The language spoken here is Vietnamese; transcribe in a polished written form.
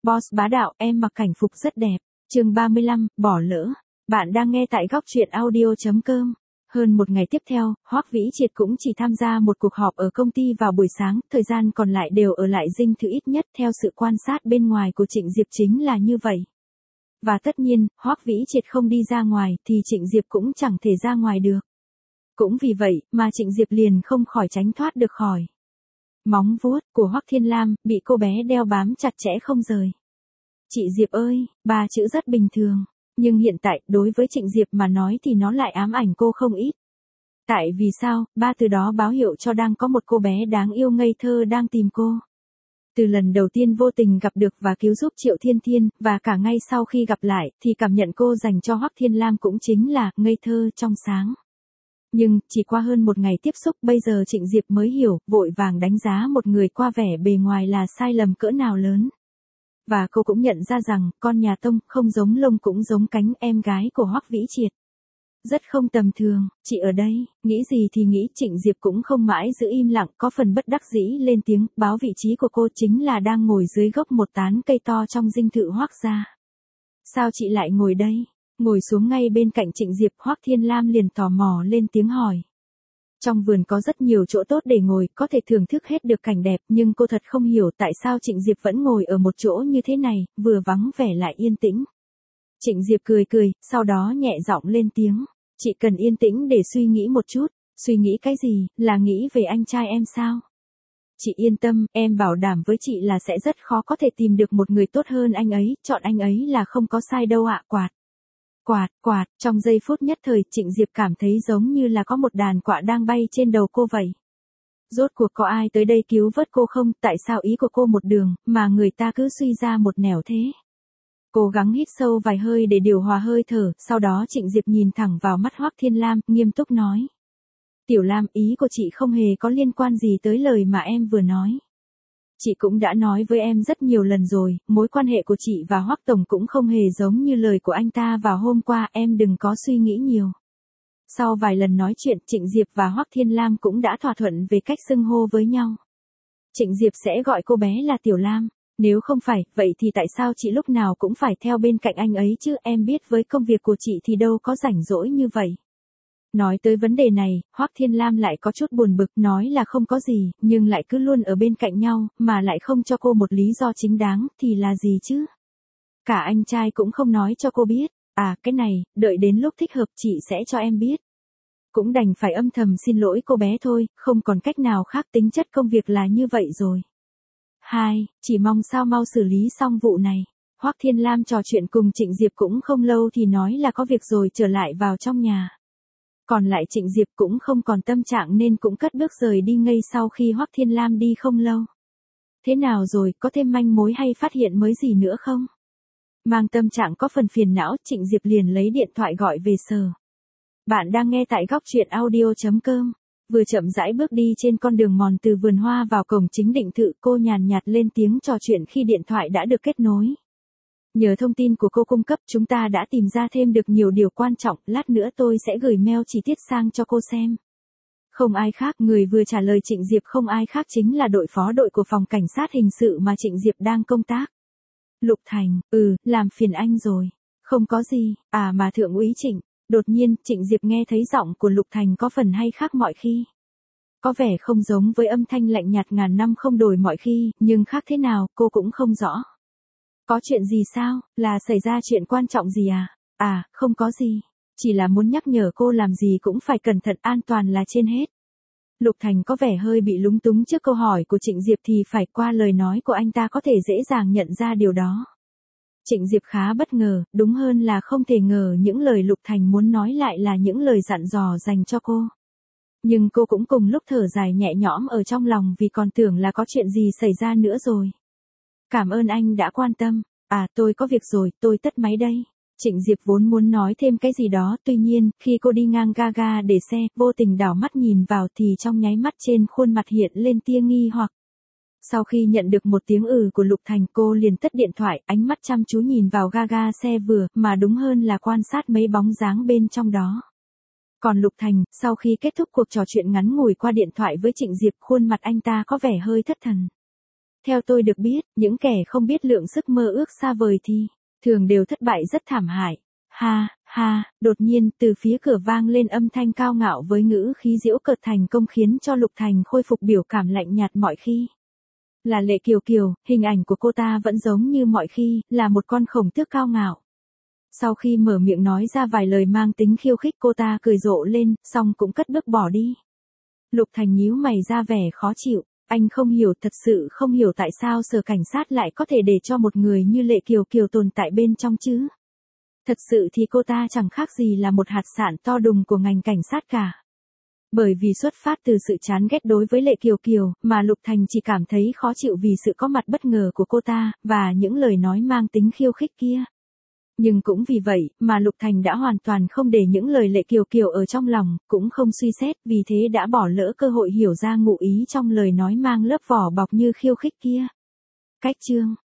Boss bá đạo, em mặc cảnh phục rất đẹp. Chương 35, bỏ lỡ. Bạn đang nghe tại góc truyện audio.com. Hơn một ngày tiếp theo, Hoắc Vĩ Triệt cũng chỉ tham gia một cuộc họp ở công ty vào buổi sáng, thời gian còn lại đều ở lại dinh thự ít nhất theo sự quan sát bên ngoài của Trịnh Diệp chính là như vậy. Và tất nhiên, Hoắc Vĩ Triệt không đi ra ngoài thì Trịnh Diệp cũng chẳng thể ra ngoài được. Cũng vì vậy mà Trịnh Diệp liền không khỏi tránh thoát được khỏi móng vuốt của Hoắc Thiên Lam, bị cô bé đeo bám chặt chẽ không rời. Chị Diệp ơi, ba chữ rất bình thường, nhưng hiện tại đối với Trịnh Diệp mà nói thì nó lại ám ảnh cô không ít. Tại vì sao, ba từ đó báo hiệu cho đang có một cô bé đáng yêu ngây thơ đang tìm cô. Từ lần đầu tiên vô tình gặp được và cứu giúp Triệu Thiên Thiên, và cả ngay sau khi gặp lại, thì cảm nhận cô dành cho Hoắc Thiên Lam cũng chính là ngây thơ trong sáng. Nhưng, chỉ qua hơn một ngày tiếp xúc bây giờ Trịnh Diệp mới hiểu, vội vàng đánh giá một người qua vẻ bề ngoài là sai lầm cỡ nào lớn. Và cô cũng nhận ra rằng, con nhà Tông không giống lông cũng giống cánh, em gái của Hoắc Vĩ Triệt. Rất không tầm thường, chị ở đây, nghĩ gì thì nghĩ. Trịnh Diệp cũng không mãi giữ im lặng, có phần bất đắc dĩ lên tiếng, báo vị trí của cô chính là đang ngồi dưới gốc một tán cây to trong dinh thự Hoắc gia. Sao chị lại ngồi đây? Ngồi xuống ngay bên cạnh Trịnh Diệp, Hoắc Thiên Lam liền tò mò lên tiếng hỏi. Trong vườn có rất nhiều chỗ tốt để ngồi, có thể thưởng thức hết được cảnh đẹp, nhưng cô thật không hiểu tại sao Trịnh Diệp vẫn ngồi ở một chỗ như thế này, vừa vắng vẻ lại yên tĩnh. Trịnh Diệp cười cười, sau đó nhẹ giọng lên tiếng. Chị cần yên tĩnh để suy nghĩ một chút. Suy nghĩ cái gì, là nghĩ về anh trai em sao? Chị yên tâm, em bảo đảm với chị là sẽ rất khó có thể tìm được một người tốt hơn anh ấy, chọn anh ấy là không có sai đâu ạ. Quạt, trong giây phút nhất thời Trịnh Diệp cảm thấy giống như là có một đàn quạ đang bay trên đầu cô vậy. Rốt cuộc có ai tới đây cứu vớt cô không, tại sao ý của cô một đường, mà người ta cứ suy ra một nẻo thế? Cố gắng hít sâu vài hơi để điều hòa hơi thở, sau đó Trịnh Diệp nhìn thẳng vào mắt Hoắc Thiên Lam, nghiêm túc nói. Tiểu Lam, ý của chị không hề có liên quan gì tới lời mà em vừa nói. Chị cũng đã nói với em rất nhiều lần rồi, mối quan hệ của chị và Hoắc Tổng cũng không hề giống như lời của anh ta vào hôm qua, em đừng có suy nghĩ nhiều. Sau vài lần nói chuyện, Trịnh Diệp và Hoắc Thiên Lam cũng đã thỏa thuận về cách xưng hô với nhau. Trịnh Diệp sẽ gọi cô bé là Tiểu Lam. Nếu không phải, vậy thì tại sao chị lúc nào cũng phải theo bên cạnh anh ấy chứ, em biết với công việc của chị thì đâu có rảnh rỗi như vậy. Nói tới vấn đề này, Hoắc Thiên Lam lại có chút buồn bực, nói là không có gì, nhưng lại cứ luôn ở bên cạnh nhau, mà lại không cho cô một lý do chính đáng, thì là gì chứ? Cả anh trai cũng không nói cho cô biết, cái này, đợi đến lúc thích hợp chị sẽ cho em biết. Cũng đành phải âm thầm xin lỗi cô bé thôi, không còn cách nào khác, tính chất công việc là như vậy rồi. Chỉ mong sao mau xử lý xong vụ này. Hoắc Thiên Lam trò chuyện cùng Trịnh Diệp cũng không lâu thì nói là có việc rồi trở lại vào trong nhà. Còn lại Trịnh Diệp cũng không còn tâm trạng nên cũng cất bước rời đi ngay sau khi Hoắc Thiên Lam đi không lâu. Thế nào rồi, có thêm manh mối hay phát hiện mới gì nữa không? Mang tâm trạng có phần phiền não, Trịnh Diệp liền lấy điện thoại gọi về Sở. Bạn đang nghe tại góc truyện audio.com. Vừa chậm rãi bước đi trên con đường mòn từ vườn hoa vào cổng chính định thự, cô nhàn nhạt lên tiếng trò chuyện khi điện thoại đã được kết nối. Nhờ thông tin của cô cung cấp, chúng ta đã tìm ra thêm được nhiều điều quan trọng, lát nữa tôi sẽ gửi mail chi tiết sang cho cô xem. Không ai khác, người vừa trả lời Trịnh Diệp không ai khác chính là đội phó đội của phòng cảnh sát hình sự mà Trịnh Diệp đang công tác. Lục Thành, làm phiền anh rồi. Không có gì, mà thượng úy Trịnh. Đột nhiên, Trịnh Diệp nghe thấy giọng của Lục Thành có phần hay khác mọi khi. Có vẻ không giống với âm thanh lạnh nhạt ngàn năm không đổi mọi khi, nhưng khác thế nào, cô cũng không rõ. Có chuyện gì sao, là xảy ra chuyện quan trọng gì à? Không có gì. Chỉ là muốn nhắc nhở cô làm gì cũng phải cẩn thận, an toàn là trên hết. Lục Thành có vẻ hơi bị lúng túng trước câu hỏi của Trịnh Diệp, thì phải qua lời nói của anh ta có thể dễ dàng nhận ra điều đó. Trịnh Diệp khá bất ngờ, đúng hơn là không thể ngờ những lời Lục Thành muốn nói lại là những lời dặn dò dành cho cô. Nhưng cô cũng cùng lúc thở dài nhẹ nhõm ở trong lòng vì còn tưởng là có chuyện gì xảy ra nữa rồi. Cảm ơn anh đã quan tâm. Tôi có việc rồi, tôi tắt máy đây. Trịnh Diệp vốn muốn nói thêm cái gì đó, tuy nhiên, khi cô đi ngang ga để xe, vô tình đảo mắt nhìn vào thì trong nháy mắt trên khuôn mặt hiện lên tia nghi hoặc. Sau khi nhận được một tiếng của Lục Thành, cô liền tắt điện thoại, ánh mắt chăm chú nhìn vào ga xe vừa, mà đúng hơn là quan sát mấy bóng dáng bên trong đó. Còn Lục Thành, sau khi kết thúc cuộc trò chuyện ngắn ngủi qua điện thoại với Trịnh Diệp, khuôn mặt anh ta có vẻ hơi thất thần. Theo tôi được biết, những kẻ không biết lượng sức mơ ước xa vời thì thường đều thất bại rất thảm hại. Ha, ha, đột nhiên từ phía cửa vang lên âm thanh cao ngạo với ngữ khí giễu cợt thành công khiến cho Lục Thành khôi phục biểu cảm lạnh nhạt mọi khi. Là Lệ Kiều Kiều, hình ảnh của cô ta vẫn giống như mọi khi, là một con khổng tước cao ngạo. Sau khi mở miệng nói ra vài lời mang tính khiêu khích cô ta cười rộ lên, xong cũng cất bước bỏ đi. Lục Thành nhíu mày ra vẻ khó chịu, anh không hiểu, thật sự không hiểu tại sao sở cảnh sát lại có thể để cho một người như Lệ Kiều Kiều tồn tại bên trong chứ. Thật sự thì cô ta chẳng khác gì là một hạt sạn to đùng của ngành cảnh sát cả. Bởi vì xuất phát từ sự chán ghét đối với Lệ Kiều Kiều, mà Lục Thành chỉ cảm thấy khó chịu vì sự có mặt bất ngờ của cô ta, và những lời nói mang tính khiêu khích kia. Nhưng cũng vì vậy, mà Lục Thành đã hoàn toàn không để những lời Lệ Kiều Kiều ở trong lòng, cũng không suy xét, vì thế đã bỏ lỡ cơ hội hiểu ra ngụ ý trong lời nói mang lớp vỏ bọc như khiêu khích kia. Cách chương